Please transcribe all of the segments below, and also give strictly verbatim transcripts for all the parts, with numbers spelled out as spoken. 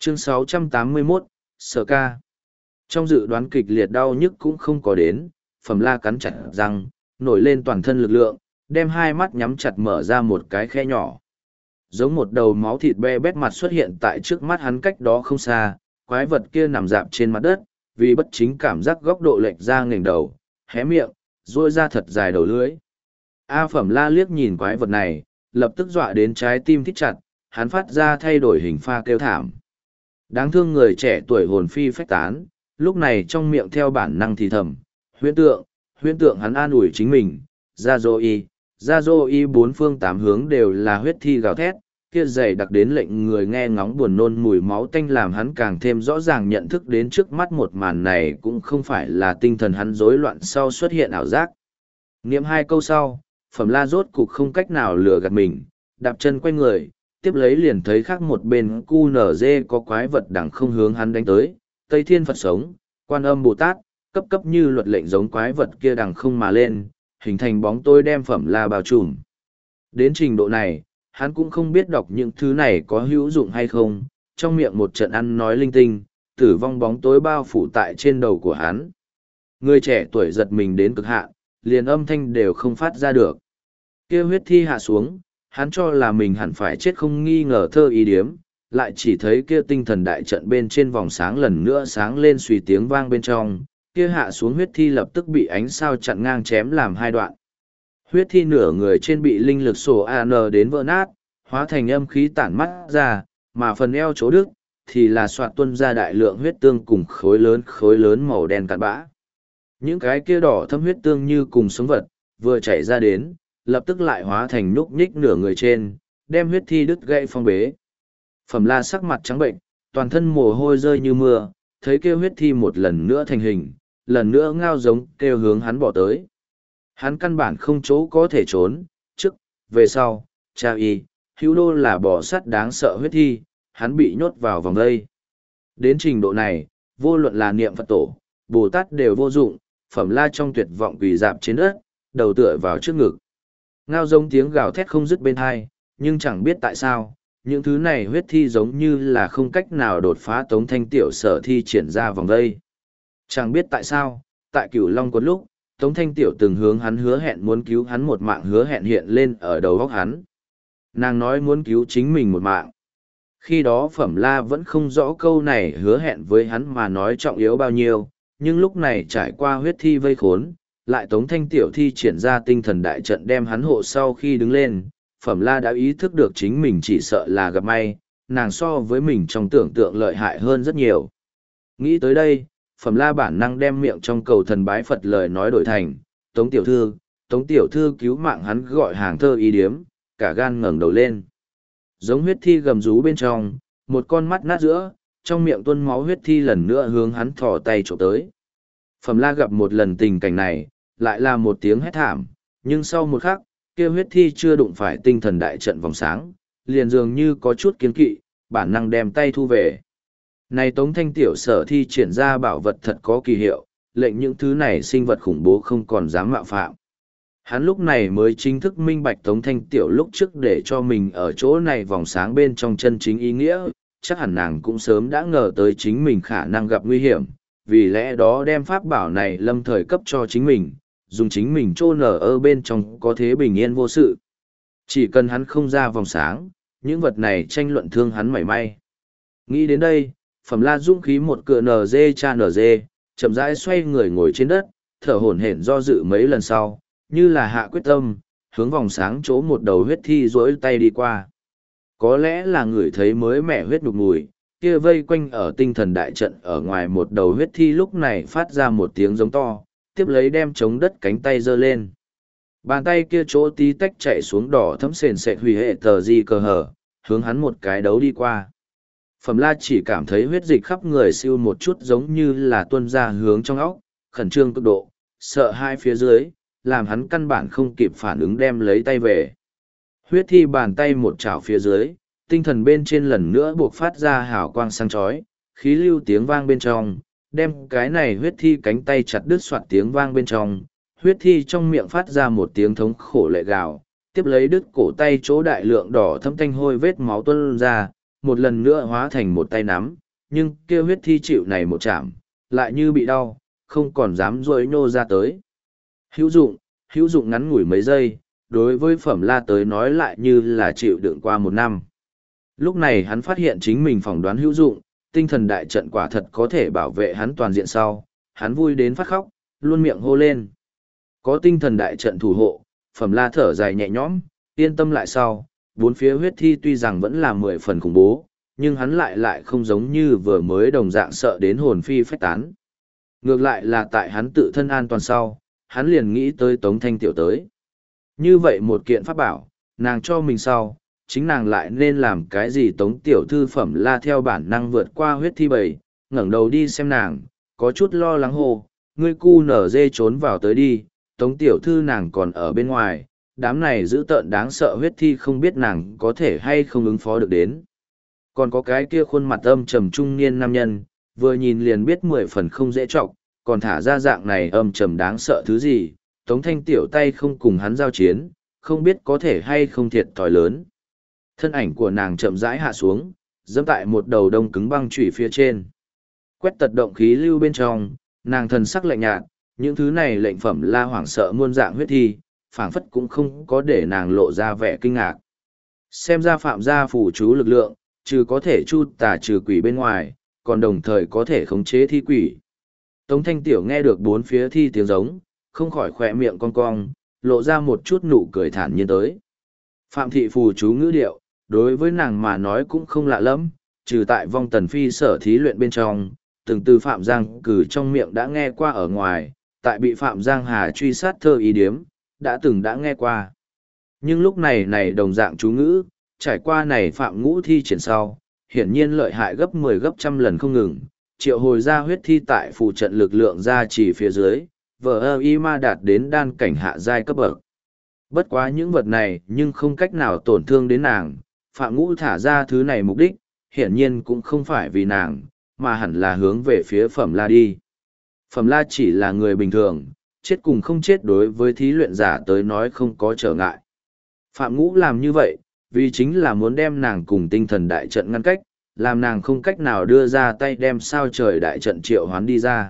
Chương sáu trăm tám mươi mốt, Sở ca. Trong dự đoán kịch liệt đau nhức cũng không có đến, Phẩm La cắn chặt răng, nổi lên toàn thân lực lượng, đem hai mắt nhắm chặt mở ra một cái khe nhỏ. Giống một đầu máu thịt be bét mặt xuất hiện tại trước mắt hắn cách đó không xa, quái vật kia nằm dạp trên mặt đất, vì bất chính cảm giác góc độ lệch ra nghềnh đầu, hé miệng, ruôi ra thật dài đầu lưỡi. A Phẩm La liếc nhìn quái vật này, lập tức dọa đến trái tim thít chặt, hắn phát ra thay đổi hình pha kêu thảm. Đáng thương người trẻ tuổi hồn phi phách tán, lúc này trong miệng theo bản năng thì thầm, huyễn tượng, huyễn tượng hắn an ủi chính mình, ra dô y, ra dô y bốn phương tám hướng đều là huyết thi gào thét, kia dày đặc đến lệnh người nghe ngóng buồn nôn mùi máu tanh làm hắn càng thêm rõ ràng nhận thức đến trước mắt một màn này cũng không phải là tinh thần hắn rối loạn sau xuất hiện ảo giác. Niệm hai câu sau, Phẩm La rốt cục không cách nào lừa gạt mình, đạp chân quay người, tiếp lấy liền thấy khác một bên cu nở dê có quái vật đằng không hướng hắn đánh tới, Tây Thiên Phật sống, Quan Âm Bồ Tát, cấp cấp như luật lệnh giống quái vật kia đằng không mà lên, hình thành bóng tối đem Phẩm La bao trùm. Đến trình độ này, hắn cũng không biết đọc những thứ này có hữu dụng hay không, trong miệng một trận ăn nói linh tinh, tử vong bóng tối bao phủ tại trên đầu của hắn. Người trẻ tuổi giật mình đến cực hạn, liền âm thanh đều không phát ra được. Kia huyết thi hạ xuống, hắn cho là mình hẳn phải chết không nghi ngờ thơ ý điếm, lại chỉ thấy kia tinh thần đại trận bên trên vòng sáng lần nữa sáng lên suy tiếng vang bên trong, kia hạ xuống huyết thi lập tức bị ánh sao chặn ngang chém làm hai đoạn. Huyết thi nửa người trên bị linh lực sổ an đến vỡ nát, hóa thành âm khí tản mắt ra, mà phần eo chỗ đức, thì là soạt tuân ra đại lượng huyết tương cùng khối lớn khối lớn màu đen cặn bã. Những cái kia đỏ thâm huyết tương như cùng sống vật, vừa chảy ra đến, lập tức lại hóa thành núc nhích nửa người trên, đem huyết thi đứt gãy phong bế. Phẩm La sắc mặt trắng bệnh, toàn thân mồ hôi rơi như mưa, thấy kêu huyết thi một lần nữa thành hình, lần nữa ngao giống kêu hướng hắn bỏ tới. Hắn căn bản không chỗ có thể trốn, trước, về sau, cha y, hữu đô là bò sắt đáng sợ huyết thi, hắn bị nhốt vào vòng đây. Đến trình độ này, vô luận là niệm Phật tổ, Bồ Tát đều vô dụng, Phẩm La trong tuyệt vọng quỳ dạp trên đất, đầu tựa vào trước ngực. Ngao giống tiếng gào thét không dứt bên hai, nhưng chẳng biết tại sao, những thứ này huyết thi giống như là không cách nào đột phá Tống Thanh Tiểu sở thi triển ra vòng đây. Chẳng biết tại sao, tại Cửu Long Quật lúc, Tống Thanh Tiểu từng hướng hắn hứa hẹn muốn cứu hắn một mạng hứa hẹn hiện lên ở đầu óc hắn. Nàng nói muốn cứu chính mình một mạng. Khi đó Phẩm La vẫn không rõ câu này hứa hẹn với hắn mà nói trọng yếu bao nhiêu, nhưng lúc này trải qua huyết thi vây khốn, lại Tống Thanh Tiểu thi triển ra tinh thần đại trận đem hắn hộ sau khi đứng lên, Phẩm La đã ý thức được chính mình chỉ sợ là gặp may, nàng so với mình trong tưởng tượng lợi hại hơn rất nhiều. Nghĩ tới đây, Phẩm La bản năng đem miệng trong cầu thần bái Phật lời nói đổi thành, Tống Tiểu Thư, Tống Tiểu Thư cứu mạng hắn gọi hàng thơ ý điếm, cả gan ngẩng đầu lên. Giống huyết thi gầm rú bên trong, một con mắt nát giữa, trong miệng tuôn máu huyết thi lần nữa hướng hắn thò tay trộm tới. Phẩm La gặp một lần tình cảnh này, lại là một tiếng hét thảm, nhưng sau một khắc, kia huyết thi chưa đụng phải tinh thần đại trận vòng sáng, liền dường như có chút kiên kỵ, bản năng đem tay thu về. Này Tống Thanh Tiểu sở thi triển ra bảo vật thật có kỳ hiệu, lệnh những thứ này sinh vật khủng bố không còn dám mạo phạm. Hắn lúc này mới chính thức minh bạch Tống Thanh Tiểu lúc trước để cho mình ở chỗ này vòng sáng bên trong chân chính ý nghĩa, chắc hẳn nàng cũng sớm đã ngờ tới chính mình khả năng gặp nguy hiểm, vì lẽ đó đem pháp bảo này lâm thời cấp cho chính mình, dùng chính mình chôn ở ở bên trong có thế bình yên vô sự. Chỉ cần hắn không ra vòng sáng, những vật này tranh luận thương hắn mảy may. Nghĩ đến đây, Phẩm La dũng khí một cựa nờ dê cha nờ dê, chậm rãi xoay người ngồi trên đất, thở hổn hển do dự mấy lần sau, như là hạ quyết tâm, hướng vòng sáng chỗ một đầu huyết thi rỗi tay đi qua. Có lẽ là người thấy mới mẻ huyết nhục mùi, kia vây quanh ở tinh thần đại trận ở ngoài một đầu huyết thi lúc này phát ra một tiếng giống to, tiếp lấy đem chống đất cánh tay giơ lên. Bàn tay kia chỗ tí tách chạy xuống đỏ thấm sền sệt hủy hệ tờ di cờ hở, hướng hắn một cái đấu đi qua. Phẩm La chỉ cảm thấy huyết dịch khắp người siêu một chút giống như là tuôn ra hướng trong óc, khẩn trương cực độ, sợ hai phía dưới, làm hắn căn bản không kịp phản ứng đem lấy tay về. Huyết thi bàn tay một chảo phía dưới, tinh thần bên trên lần nữa buộc phát ra hào quang sáng chói, khí lưu tiếng vang bên trong, đem cái này huyết thi cánh tay chặt đứt soạt tiếng vang bên trong, huyết thi trong miệng phát ra một tiếng thống khổ lệ gào, tiếp lấy đứt cổ tay chỗ đại lượng đỏ thâm thanh hôi vết máu tuôn ra, một lần nữa hóa thành một tay nắm, nhưng kia huyết thi chịu này một chạm, lại như bị đau, không còn dám rỗi nhô ra tới. Hữu dụng, hữu dụng ngắn ngủi mấy giây, đối với Phẩm La tới nói lại như là chịu đựng qua một năm. Lúc này hắn phát hiện chính mình phỏng đoán hữu dụng, tinh thần đại trận quả thật có thể bảo vệ hắn toàn diện sau, hắn vui đến phát khóc, luôn miệng hô lên. Có tinh thần đại trận thủ hộ, Phẩm La thở dài nhẹ nhõm, yên tâm lại sau, bốn phía huyết thi tuy rằng vẫn là mười phần khủng bố, nhưng hắn lại lại không giống như vừa mới đồng dạng sợ đến hồn phi phách tán. Ngược lại là tại hắn tự thân an toàn sau, hắn liền nghĩ tới Tống Thanh Tiểu tới. Như vậy một kiện pháp bảo, nàng cho mình sau, chính nàng lại nên làm cái gì? Tống Tiểu Thư Phẩm La theo bản năng vượt qua huyết thi bầy, ngẩng đầu đi xem nàng, có chút lo lắng hồ, ngươi cu nở dê trốn vào tới đi, Tống Tiểu Thư nàng còn ở bên ngoài, đám này dữ tợn đáng sợ huyết thi không biết nàng có thể hay không ứng phó được đến. Còn có cái kia khuôn mặt âm trầm trung niên nam nhân, vừa nhìn liền biết mười phần không dễ trọng, còn thả ra dạng này âm trầm đáng sợ thứ gì, Tống Thanh Tiểu tay không cùng hắn giao chiến, không biết có thể hay không thiệt thòi lớn. Thân ảnh của nàng chậm rãi hạ xuống, dẫm tại một đầu đông cứng băng chủy phía trên. Quét tật động khí lưu bên trong, nàng thần sắc lạnh nhạt, những thứ này lệnh Phẩm La hoảng sợ muôn dạng huyết thi, phảng phất cũng không có để nàng lộ ra vẻ kinh ngạc. Xem ra phạm gia phủ chú lực lượng, trừ có thể chu tà trừ quỷ bên ngoài, còn đồng thời có thể khống chế thi quỷ. Tống Thanh Tiểu nghe được bốn phía thi tiếng giống, không khỏi khỏe miệng cong cong, lộ ra một chút nụ cười thản nhiên tới. Phạm thị phù chú ngữ điệu, đối với nàng mà nói cũng không lạ lắm, trừ tại vong tần phi sở thí luyện bên trong, từng từ Phạm Giang cử trong miệng đã nghe qua ở ngoài, tại bị Phạm Giang Hà truy sát thơ ý điếm, đã từng đã nghe qua. Nhưng lúc này này đồng dạng chú ngữ, trải qua này Phạm Ngũ thi triển sau, hiển nhiên lợi hại gấp mười gấp trăm lần không ngừng, triệu hồi ra huyết thi tại phù trận lực lượng ra chỉ phía dưới, vờ ơ y ma đạt đến đan cảnh hạ giai cấp bậc. Bất quá những vật này nhưng không cách nào tổn thương đến nàng, Phạm Ngũ thả ra thứ này mục đích, hiển nhiên cũng không phải vì nàng, mà hẳn là hướng về phía Phẩm La đi. Phẩm La chỉ là người bình thường, chết cùng không chết đối với thí luyện giả tới nói không có trở ngại. Phạm Ngũ làm như vậy, vì chính là muốn đem nàng cùng tinh thần đại trận ngăn cách, làm nàng không cách nào đưa ra tay đem sao trời đại trận triệu hoán đi ra.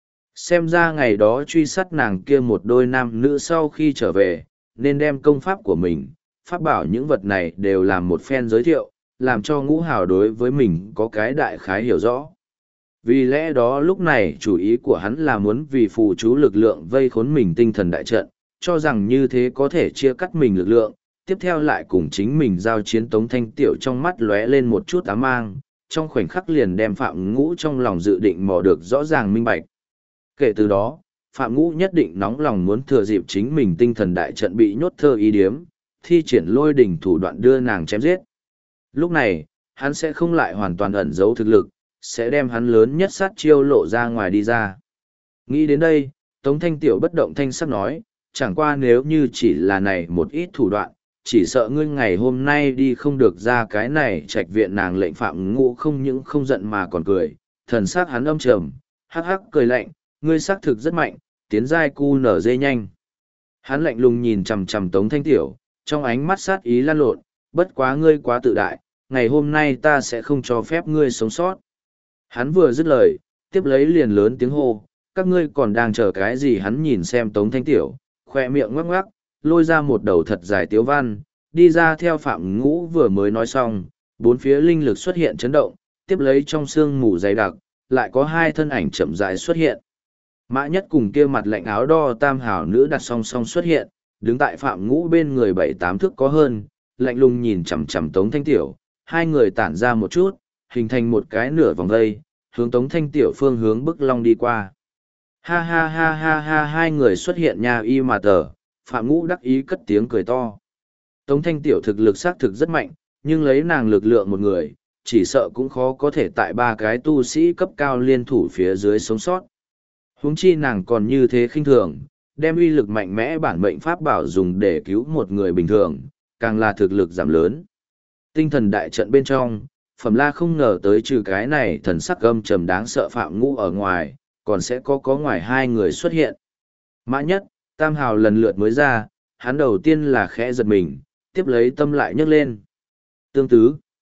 Xem ra ngày đó truy sát nàng kia một đôi nam nữ sau khi trở về, nên đem công pháp của mình, pháp bảo những vật này đều làm một phen giới thiệu, làm cho Ngũ Hào đối với mình có cái đại khái hiểu rõ. Vì lẽ đó lúc này chủ ý của hắn là muốn vì phù chú lực lượng vây khốn mình tinh thần đại trận, cho rằng như thế có thể chia cắt mình lực lượng, tiếp theo lại cùng chính mình giao chiến. Tống Thanh Tiểu trong mắt lóe lên một chút ám mang, trong khoảnh khắc liền đem Phạm Ngũ trong lòng dự định mò được rõ ràng minh bạch. Kể từ đó, Phạm Ngũ nhất định nóng lòng muốn thừa dịp chính mình tinh thần đại trận bị nhốt thơ ý điếm, thi triển lôi đỉnh thủ đoạn đưa nàng chém giết. Lúc này, hắn sẽ không lại hoàn toàn ẩn giấu thực lực, sẽ đem hắn lớn nhất sát chiêu lộ ra ngoài đi ra. Nghĩ đến đây, Tống Thanh Tiểu bất động thanh sắc nói, chẳng qua nếu như chỉ là này một ít thủ đoạn, chỉ sợ ngươi ngày hôm nay đi không được ra cái này trạch viện. Nàng lệnh Phạm Ngũ không những không giận mà còn cười, thần sắc hắn âm trầm, hắc hắc cười lạnh, ngươi xác thực rất mạnh, tiến giai cu nở dê nhanh. Hắn lạnh lùng nhìn chằm chằm Tống Thanh Tiểu, trong ánh mắt sát ý lan lộn, bất quá ngươi quá tự đại, ngày hôm nay ta sẽ không cho phép ngươi sống sót. Hắn vừa dứt lời, tiếp lấy liền lớn tiếng hô, các ngươi còn đang chờ cái gì? Hắn nhìn xem Tống Thanh Tiểu, khoe miệng ngoắc ngoắc, lôi ra một đầu thật dài tiếu văn, đi ra theo Phạm Ngũ vừa mới nói xong, bốn phía linh lực xuất hiện chấn động, tiếp lấy trong sương mù dày đặc, lại có hai thân ảnh chậm rãi xuất hiện. Mã Nhất cùng kia mặt lạnh áo đo tam hảo nữ đặt song song xuất hiện, đứng tại Phạm Ngũ bên người bảy tám thước có hơn, lạnh lùng nhìn chằm chằm Tống Thanh Tiểu, hai người tản ra một chút, hình thành một cái nửa vòng vây, hướng Tống Thanh Tiểu phương hướng bức long đi qua. Ha ha ha ha ha, hai người xuất hiện nha y mà tờ, Phạm Ngũ đắc ý cất tiếng cười to. Tống Thanh Tiểu thực lực xác thực rất mạnh, nhưng lấy nàng lực lượng một người, chỉ sợ cũng khó có thể tại ba cái tu sĩ cấp cao liên thủ phía dưới sống sót. Huống chi nàng còn như thế khinh thường, đem uy lực mạnh mẽ bản mệnh pháp bảo dùng để cứu một người bình thường, càng là thực lực giảm lớn. Tinh thần đại trận bên trong, Phẩm La không ngờ tới trừ cái này thần sắc âm trầm đáng sợ Phạm Ngũ ở ngoài, còn sẽ có có ngoài hai người xuất hiện. Mã Nhất, Tam Hào lần lượt mới ra, hắn đầu tiên là khẽ giật mình, tiếp lấy tâm lại nhấc lên. Tương tứ.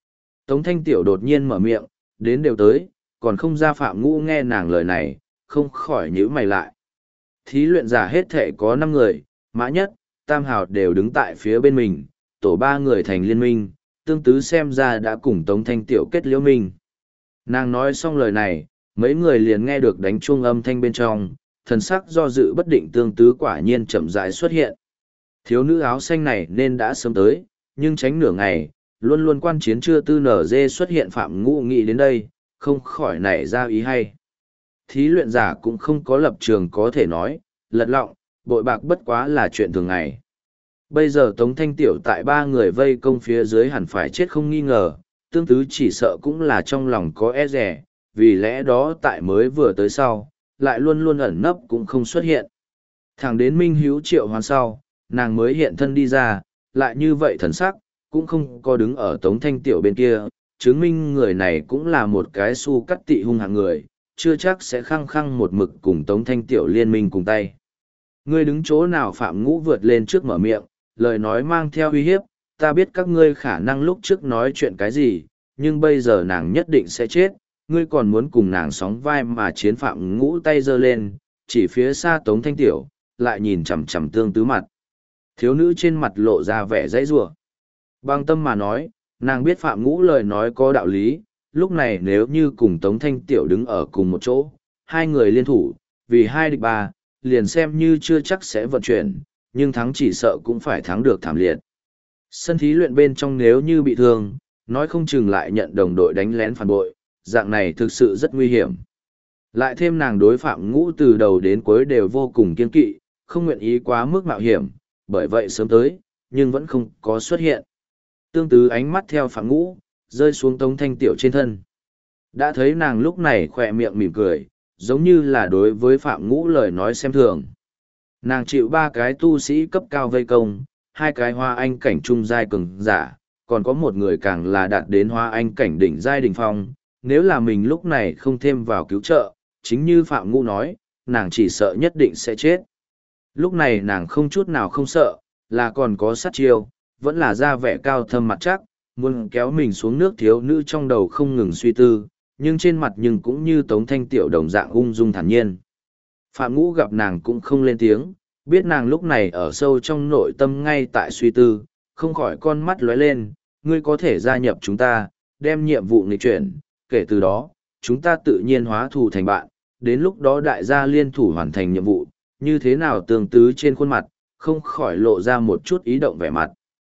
Tống Thanh Tiểu đột nhiên mở miệng, đến đều tới, còn không ra Phạm Ngũ nghe nàng lời này, không khỏi nhíu mày lại. Thí luyện giả hết thể có năm người, Mã Nhất, Tam Hào đều đứng tại phía bên mình, tổ ba người thành liên minh, tương tứ xem ra đã cùng Tống Thanh Tiểu kết liễu minh. Nàng nói xong lời này, mấy người liền nghe được đánh chuông âm thanh bên trong, thần sắc do dự bất định tương tứ quả nhiên chậm rãi xuất hiện. Thiếu nữ áo xanh này nên đã sớm tới, nhưng tránh nửa ngày, luôn luôn quan chiến chưa tư nở dê xuất hiện Phạm Ngũ nghĩ đến đây, không khỏi nảy ra ý hay. Thí luyện giả cũng không có lập trường có thể nói, lật lọng, bội bạc bất quá là chuyện thường ngày. Bây giờ Tống Thanh Tiểu tại ba người vây công phía dưới hẳn phải chết không nghi ngờ, tương tứ chỉ sợ cũng là trong lòng có e rẻ, vì lẽ đó tại mới vừa tới sau, lại luôn luôn ẩn nấp cũng không xuất hiện. Thẳng đến Minh Hiếu triệu hoán sau, nàng mới hiện thân đi ra, lại như vậy thần sắc, cũng không có đứng ở Tống Thanh Tiểu bên kia, chứng minh người này cũng là một cái su cắt tị hung hạng người, chưa chắc sẽ khăng khăng một mực cùng Tống Thanh Tiểu liên minh cùng tay. Ngươi đứng chỗ nào Phạm Ngũ vượt lên trước mở miệng, lời nói mang theo uy hiếp, ta biết các ngươi khả năng lúc trước nói chuyện cái gì, nhưng bây giờ nàng nhất định sẽ chết, ngươi còn muốn cùng nàng sóng vai mà chiến. Phạm Ngũ tay giơ lên, chỉ phía xa Tống Thanh Tiểu, lại nhìn chằm chằm tương tứ mặt. Thiếu nữ trên mặt lộ ra vẻ dãy rủa. Bằng tâm mà nói, nàng biết Phạm Ngũ lời nói có đạo lý, lúc này nếu như cùng Tống Thanh Tiểu đứng ở cùng một chỗ, hai người liên thủ, vì hai địch ba, liền xem như chưa chắc sẽ vận chuyển, nhưng thắng chỉ sợ cũng phải thắng được thảm liệt. Sân thí luyện bên trong nếu như bị thương, nói không chừng lại nhận đồng đội đánh lén phản bội, dạng này thực sự rất nguy hiểm. Lại thêm nàng đối Phạm Ngũ từ đầu đến cuối đều vô cùng kiên kỵ, không nguyện ý quá mức mạo hiểm, bởi vậy sớm tới, nhưng vẫn không có xuất hiện. Tương tứ ánh mắt theo Phạm Ngũ, rơi xuống Tống Thanh Tiểu trên thân. Đã thấy nàng lúc này khỏe miệng mỉm cười, giống như là đối với Phạm Ngũ lời nói xem thường. Nàng chịu ba cái tu sĩ cấp cao vây công, hai cái hoa anh cảnh trung giai cường giả, còn có một người càng là đạt đến hoa anh cảnh đỉnh giai đỉnh phong. Nếu là mình lúc này không thêm vào cứu trợ, chính như Phạm Ngũ nói, nàng chỉ sợ nhất định sẽ chết. Lúc này nàng không chút nào không sợ, là còn có sát chiêu, vẫn là da vẻ cao thâm mặt chắc, muốn kéo mình xuống nước. Thiếu nữ trong đầu không ngừng suy tư, nhưng trên mặt nhưng cũng như Tống Thanh Tiểu đồng dạng ung dung thản nhiên. Phạm Ngũ gặp nàng cũng không lên tiếng, biết nàng lúc này ở sâu trong nội tâm ngay tại suy tư, không khỏi con mắt lóe lên, ngươi có thể gia nhập chúng ta, đem nhiệm vụ nghịch chuyển, kể từ đó, chúng ta tự nhiên hóa thù thành bạn, đến lúc đó đại gia liên thủ hoàn thành nhiệm vụ, như thế nào tương tứ trên khuôn mặt, không khỏi lộ ra một chút ý động vẻ mặt.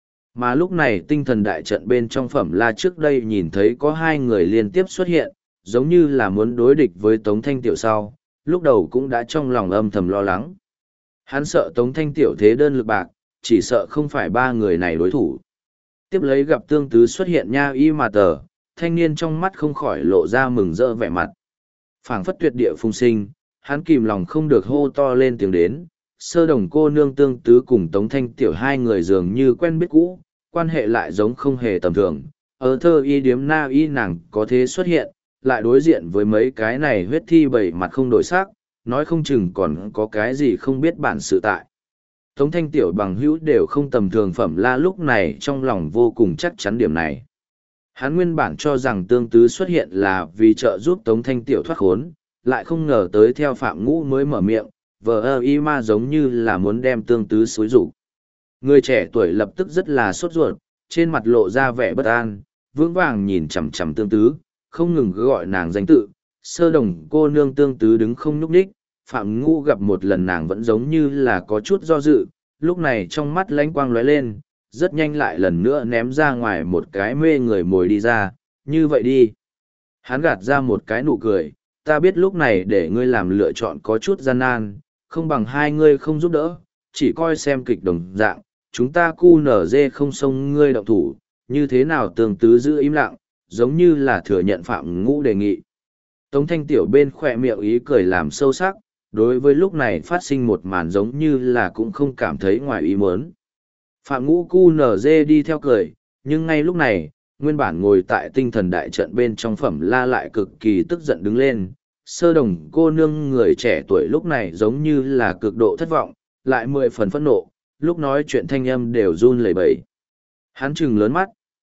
Mà lúc này tinh thần đại trận bên trong Phẩm La trước đây nhìn thấy có hai người liên tiếp xuất hiện, giống như là muốn đối địch với Tống Thanh Tiểu sau, lúc đầu cũng đã trong lòng âm thầm lo lắng. Hắn sợ Tống Thanh Tiểu thế đơn lực bạc, chỉ sợ không phải ba người này đối thủ. Tiếp lấy gặp tương tứ xuất hiện nha y mà tờ, thanh niên trong mắt không khỏi lộ ra mừng rỡ vẻ mặt. Phảng phất tuyệt địa phùng sinh, hắn kìm lòng không được hô to lên tiếng đến. Sơ Đồng cô nương tương tứ cùng Tống Thanh Tiểu hai người dường như quen biết cũ, quan hệ lại giống không hề tầm thường. Ở thơ y điếm na y nàng có thế xuất hiện, lại đối diện với mấy cái này huyết thi bảy mặt không đổi sắc, nói không chừng còn có cái gì không biết bản sự tại. Tống Thanh Tiểu bằng hữu đều không tầm thường. Phẩm La lúc này trong lòng vô cùng chắc chắn điểm này. Hắn nguyên bản cho rằng tương tứ xuất hiện là vì trợ giúp Tống Thanh Tiểu thoát khốn, lại không ngờ tới theo Phạm Ngũ mới mở miệng, vờ ơ y ma giống như là muốn đem tương tứ xối rủ. Người trẻ tuổi lập tức rất là sốt ruột, trên mặt lộ ra vẻ bất an, vững vàng nhìn chằm chằm tương tứ, không ngừng gọi nàng danh tự. Sơ Đồng cô nương tương tứ đứng không nhúc nhích, Phạm Ngũ gặp một lần nàng vẫn giống như là có chút do dự, lúc này trong mắt lánh quang lóe lên, rất nhanh lại lần nữa ném ra ngoài một cái mê người mồi đi ra, như vậy đi. Hắn gạt ra một cái nụ cười, ta biết lúc này để ngươi làm lựa chọn có chút gian nan, không bằng hai ngươi không giúp đỡ, chỉ coi xem kịch đồng dạng, chúng ta cu nở dê không xông ngươi động thủ, như thế nào tương tứ giữ im lặng, giống như là thừa nhận Phạm Ngũ đề nghị. Tống Thanh Tiểu bên khỏe miệng ý cười làm sâu sắc, đối với lúc này phát sinh một màn giống như là cũng không cảm thấy ngoài ý muốn. Phạm Ngũ cu nở dê đi theo cười, nhưng ngay lúc này, nguyên bản ngồi tại tinh thần đại trận bên trong Phẩm La lại cực kỳ tức giận đứng lên. Sơ Đồng cô nương người trẻ tuổi lúc này giống như là cực độ thất vọng, lại mười phần phẫn nộ, lúc nói chuyện thanh âm đều run lẩy bẩy. Hắn trừng lớn mắt,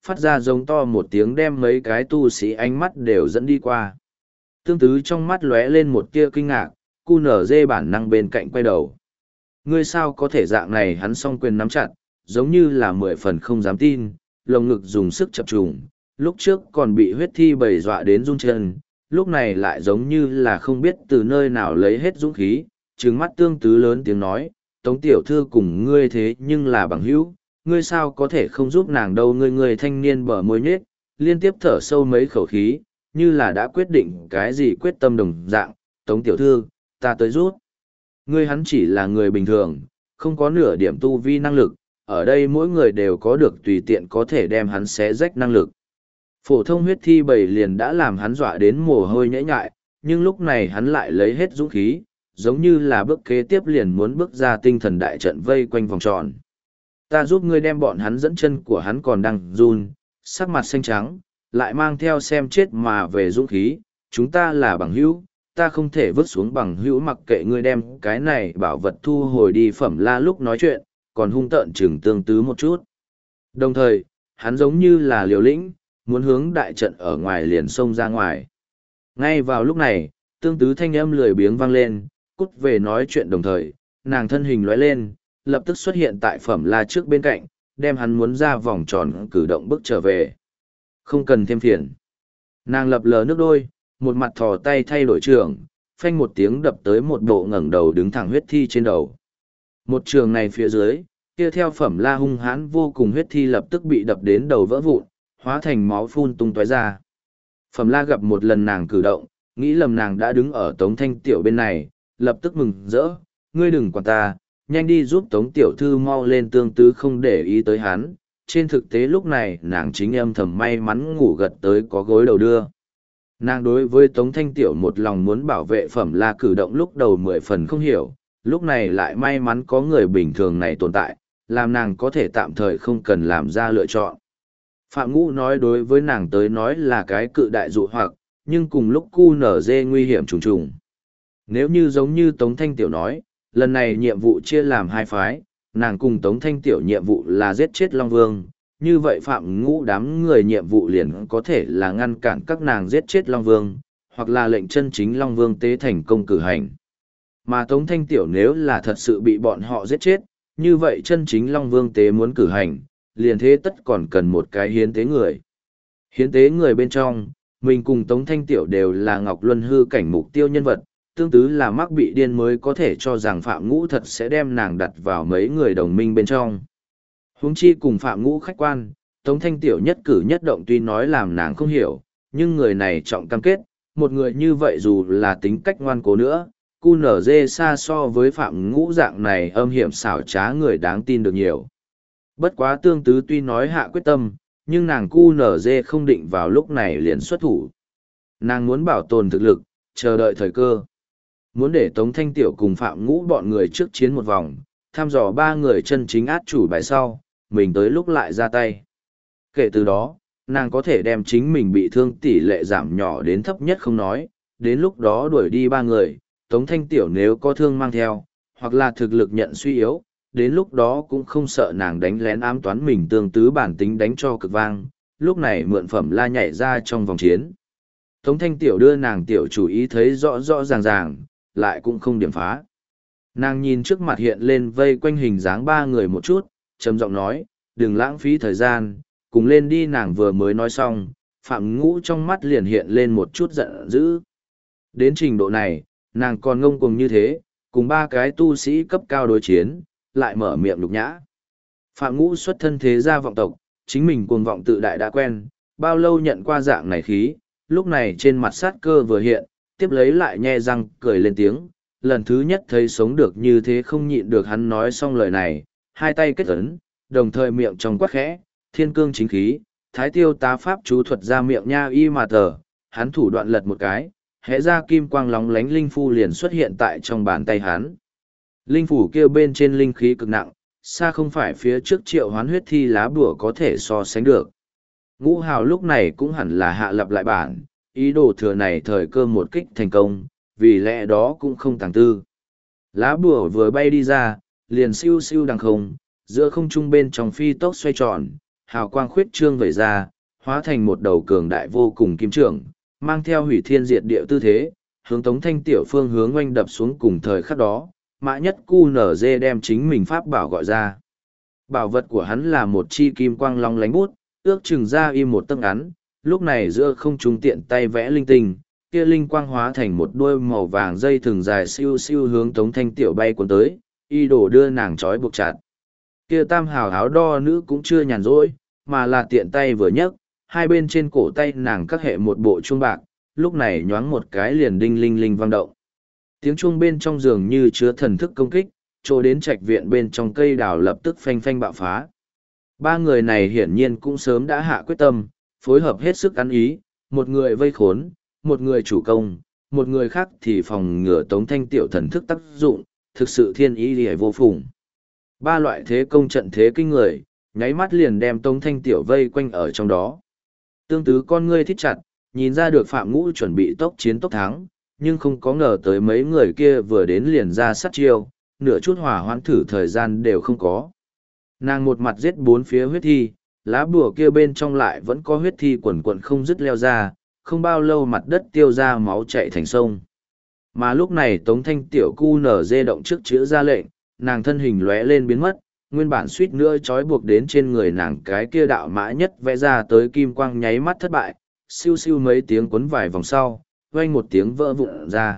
phát ra giống to một tiếng đem mấy cái tu sĩ ánh mắt đều dẫn đi qua. Tương Tứ trong mắt lóe lên một tia kinh ngạc, cu nở dê bản năng bên cạnh quay đầu. Ngươi sao có thể dạng này? Hắn song quyền nắm chặt, giống như là mười phần không dám tin, lồng ngực dùng sức chập trùng, lúc trước còn bị huyết thi bầy dọa đến run chân, lúc này lại giống như là không biết từ nơi nào lấy hết dũng khí, trừng mắt Tương Tứ lớn tiếng nói, Tống tiểu thư cùng ngươi thế nhưng là bằng hữu, ngươi sao có thể không giúp nàng đâu? Ngươi người thanh niên bở môi nhếch, liên tiếp thở sâu mấy khẩu khí, như là đã quyết định cái gì quyết tâm đồng dạng, Tống tiểu thư, ta tới rút. Ngươi hắn chỉ là người bình thường, không có nửa điểm tu vi năng lực, ở đây mỗi người đều có được tùy tiện có thể đem hắn xé rách năng lực. Phổ thông huyết thi bầy liền đã làm hắn dọa đến mồ hôi nhễ nhại, nhưng lúc này hắn lại lấy hết dũng khí, giống như là bước kế tiếp liền muốn bước ra tinh thần đại trận vây quanh vòng tròn. Ta giúp ngươi đem bọn hắn dẫn, chân của hắn còn đang run, sắc mặt xanh trắng, lại mang theo xem chết mà về dũng khí, chúng ta là bằng hữu, ta không thể vứt xuống bằng hữu mặc kệ ngươi đem cái này bảo vật thu hồi đi. Phẩm La lúc nói chuyện, còn hung tợn chừng Tương Tứ một chút. Đồng thời, hắn giống như là liều lĩnh, muốn hướng đại trận ở ngoài liền xông ra ngoài. Ngay vào lúc này, Tương Tứ thanh âm lười biếng vang lên, cút về nói chuyện, đồng thời, nàng thân hình lóe lên, lập tức xuất hiện tại Phẩm La trước bên cạnh, đem hắn muốn ra vòng tròn cử động bước trở về. Không cần thêm phiền. Nàng lập lờ nước đôi, một mặt thò tay thay đổi trường, phanh một tiếng đập tới một bộ ngẩng đầu đứng thẳng huyết thi trên đầu. Một trường này phía dưới, kia theo Phẩm La hung hãn vô cùng huyết thi lập tức bị đập đến đầu vỡ vụn, hóa thành máu phun tung tóe ra. Phẩm La gặp một lần nàng cử động, nghĩ lầm nàng đã đứng ở Tống Thanh Tiểu bên này, lập tức mừng rỡ, ngươi đừng quản ta, nhanh đi giúp Tống Tiểu thư mau lên. Tương Tứ không để ý tới hắn, trên thực tế lúc này nàng chính âm thầm may mắn ngủ gật tới có gối đầu đưa. Nàng đối với Tống Thanh Tiểu một lòng muốn bảo vệ Phẩm La cử động lúc đầu mười phần không hiểu, lúc này lại may mắn có người bình thường này tồn tại, làm nàng có thể tạm thời không cần làm ra lựa chọn. Phạm Ngũ nói đối với nàng tới nói là cái cự đại dụ hoặc, nhưng cùng lúc cu nở dê nguy hiểm trùng trùng. Nếu như giống như Tống Thanh Tiểu nói, lần này nhiệm vụ chia làm hai phái, nàng cùng Tống Thanh Tiểu nhiệm vụ là giết chết Long Vương, như vậy Phạm Ngũ đám người nhiệm vụ liền có thể là ngăn cản các nàng giết chết Long Vương, hoặc là lệnh chân chính Long Vương tế thành công cử hành. Mà Tống Thanh Tiểu nếu là thật sự bị bọn họ giết chết, như vậy chân chính Long Vương tế muốn cử hành, liền thế tất còn cần một cái hiến tế người. Hiến tế người bên trong, mình cùng Tống Thanh Tiểu đều là Ngọc Luân hư cảnh mục tiêu nhân vật, Tương Tứ là mắc bị điên mới có thể cho rằng Phạm Ngũ thật sẽ đem nàng đặt vào mấy người đồng minh bên trong. Huống chi cùng Phạm Ngũ khách quan, Tống Thanh Tiểu nhất cử nhất động tuy nói làm nàng không hiểu, nhưng người này trọng cam kết, một người như vậy dù là tính cách ngoan cố nữa, cu nở dê xa so với Phạm Ngũ dạng này âm hiểm xảo trá người đáng tin được nhiều. Bất quá Tương Tứ tuy nói hạ quyết tâm, nhưng nàng cu nở dê không định vào lúc này liền xuất thủ. Nàng muốn bảo tồn thực lực, chờ đợi thời cơ. Muốn để Tống Thanh Tiểu cùng Phạm Ngũ bọn người trước chiến một vòng, thăm dò ba người chân chính át chủ bài sau, mình tới lúc lại ra tay. Kể từ đó, nàng có thể đem chính mình bị thương tỷ lệ giảm nhỏ đến thấp nhất không nói, đến lúc đó đuổi đi ba người, Tống Thanh Tiểu nếu có thương mang theo, hoặc là thực lực nhận suy yếu, đến lúc đó cũng không sợ nàng đánh lén ám toán mình. Tương Tứ bản tính đánh cho cực vang, lúc này mượn Phẩm La nhảy ra trong vòng chiến. Tống Thanh Tiểu đưa nàng tiểu chủ ý thấy rõ rõ ràng ràng, lại cũng không điểm phá. Nàng nhìn trước mặt hiện lên vây quanh hình dáng ba người một chút, trầm giọng nói, đừng lãng phí thời gian, cùng lên đi. Nàng vừa mới nói xong, Phạm Ngũ trong mắt liền hiện lên một chút giận dữ. Đến trình độ này, nàng còn ngông cuồng như thế, cùng ba cái tu sĩ cấp cao đối chiến, lại mở miệng nhục nhã. Phạm Ngũ xuất thân thế gia vọng tộc, chính mình cuồng vọng tự đại đã quen, bao lâu nhận qua dạng này khí, lúc này trên mặt sát cơ vừa hiện, tiếp lấy lại nhe răng cười lên tiếng, lần thứ nhất thấy sống được như thế không nhịn được. Hắn nói xong lời này, hai tay kết ấn, đồng thời miệng trong quát khẽ, thiên cương chính khí, thái tiêu tá pháp chú thuật ra miệng nha y mà tờ, hắn thủ đoạn lật một cái, hẽ ra kim quang lóng lánh linh phu liền xuất hiện tại trong bàn tay hắn. Linh phủ kia bên trên linh khí cực nặng, xa không phải phía trước triệu hoán huyết thi lá bùa có thể so sánh được. Ngũ Hào lúc này cũng hẳn là hạ lập lại bản, ý đồ thừa này thời cơ một kích thành công, vì lẽ đó cũng không tàng tư. Lá bùa vừa bay đi ra, liền siêu siêu đằng không, giữa không trung bên trong phi tốc xoay tròn, hào quang khuyết trương vẩy ra, hóa thành một đầu cường đại vô cùng kim trưởng, mang theo hủy thiên diệt địa tư thế, hướng Tống Thanh Tiểu phương hướng oanh đập xuống. Cùng thời khắc đó, Mã Nhất Cu nở dê đem chính mình pháp bảo gọi ra. Bảo vật của hắn là một chi kim quang long lánh bút, ước chừng ra im một tấc ngắn, lúc này giữa không trung tiện tay vẽ linh tinh, kia linh quang hóa thành một đuôi màu vàng dây thừng dài siêu siêu hướng Tống Thanh Tiểu bay cuốn tới, y đổ đưa nàng trói buộc chặt. Kia tam hào áo đo nữ cũng chưa nhàn rỗi, mà là tiện tay vừa nhấc, hai bên trên cổ tay nàng các hệ một bộ chuông bạc, lúc này nhoáng một cái liền đinh linh linh vang động. Tiếng chuông bên trong giường như chứa thần thức công kích, trô đến trạch viện bên trong cây đào lập tức phanh phanh bạo phá. Ba người này hiển nhiên cũng sớm đã hạ quyết tâm, phối hợp hết sức ăn ý, một người vây khốn, một người chủ công, một người khác thì phòng ngừa Tống Thanh Tiểu thần thức tác dụng, thực sự thiên ý liễu vô phùng. Ba loại thế công trận thế kinh người, nháy mắt liền đem Tống Thanh Tiểu vây quanh ở trong đó. Tương tứ con ngươi thích chặt, nhìn ra được Phạm Ngũ chuẩn bị tốc chiến tốc thắng, nhưng không có ngờ tới mấy người kia vừa đến liền ra sát chiêu, nửa chút hỏa hoãn thử thời gian đều không có. Nàng một mặt giết bốn phía huyết thi, lá bùa kia bên trong lại vẫn có huyết thi quần quần không dứt leo ra, không bao lâu mặt đất tiêu ra máu chạy thành sông. Mà lúc này Tống Thanh Tiểu cu nở dê động trước chữ ra lệnh, nàng thân hình lóe lên biến mất, nguyên bản suýt nữa trói buộc đến trên người nàng cái kia đạo mã nhất vẽ ra tới kim quang nháy mắt thất bại, siêu siêu mấy tiếng cuốn vài vòng sau, vang một tiếng vỡ vụn ra.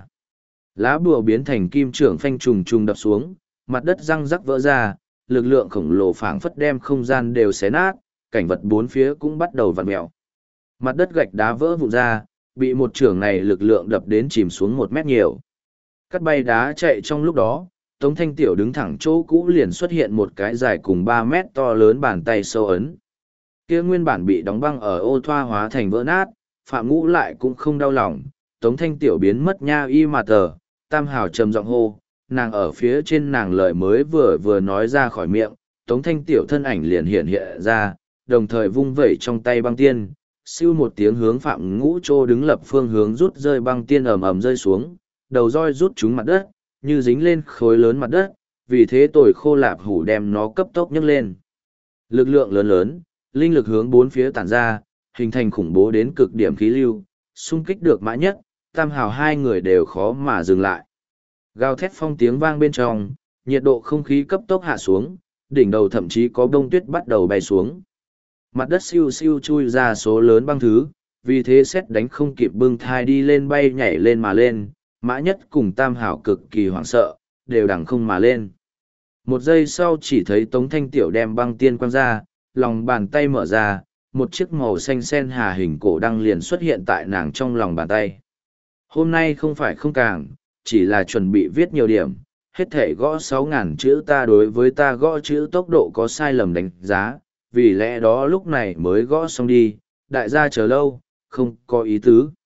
Lá bùa biến thành kim trưởng phanh trùng trùng đập xuống, mặt đất răng rắc vỡ ra, lực lượng khổng lồ phảng phất đem không gian đều xé nát, cảnh vật bốn phía cũng bắt đầu vặn mèo. Mặt đất gạch đá vỡ vụn ra, bị một trưởng này lực lượng đập đến chìm xuống một mét nhiều. Cắt bay đá chạy trong lúc đó, Tống Thanh Tiểu đứng thẳng chỗ cũ liền xuất hiện một cái dài cùng ba mét to lớn bàn tay sâu ấn. Kia nguyên bản bị đóng băng ở ô thoa hóa thành vỡ nát, Phạm Ngũ lại cũng không đau lòng, Tống Thanh Tiểu biến mất nha y mà tờ, Tam Hào trầm giọng hô, nàng ở phía trên nàng lời mới vừa vừa nói ra khỏi miệng, Tống Thanh Tiểu thân ảnh liền hiện hiện ra, đồng thời vung vẩy trong tay băng tiên, siêu một tiếng hướng Phạm Ngũ Trô đứng lập phương hướng rút rơi băng tiên ầm ầm rơi xuống, đầu roi rút trúng mặt đất, như dính lên khối lớn mặt đất, vì thế tồi khô lạp hủ đem nó cấp tốc nhấc lên. Lực lượng lớn lớn, linh lực hướng bốn phía tản ra, hình thành khủng bố đến cực điểm khí lưu, xung kích được Mã Nhất, Tam Hào hai người đều khó mà dừng lại. Gào thét phong tiếng vang bên trong, nhiệt độ không khí cấp tốc hạ xuống, đỉnh đầu thậm chí có bông tuyết bắt đầu bay xuống. Mặt đất siêu siêu chui ra số lớn băng thứ, vì thế xét đánh không kịp bưng thai đi lên bay nhảy lên mà lên, Mã Nhất cùng Tam Hảo cực kỳ hoảng sợ, đều đằng không mà lên. Một giây sau chỉ thấy Tống Thanh Tiểu đem băng tiên quăng ra, lòng bàn tay mở ra, một chiếc màu xanh sen hà hình cổ đăng liền xuất hiện tại nàng trong lòng bàn tay. Hôm nay không phải không càng, chỉ là chuẩn bị viết nhiều điểm, hết thể gõ sáu ngàn chữ, ta đối với ta gõ chữ tốc độ có sai lầm đánh giá, vì lẽ đó lúc này mới gõ xong đi, đại gia chờ lâu, không có ý tứ.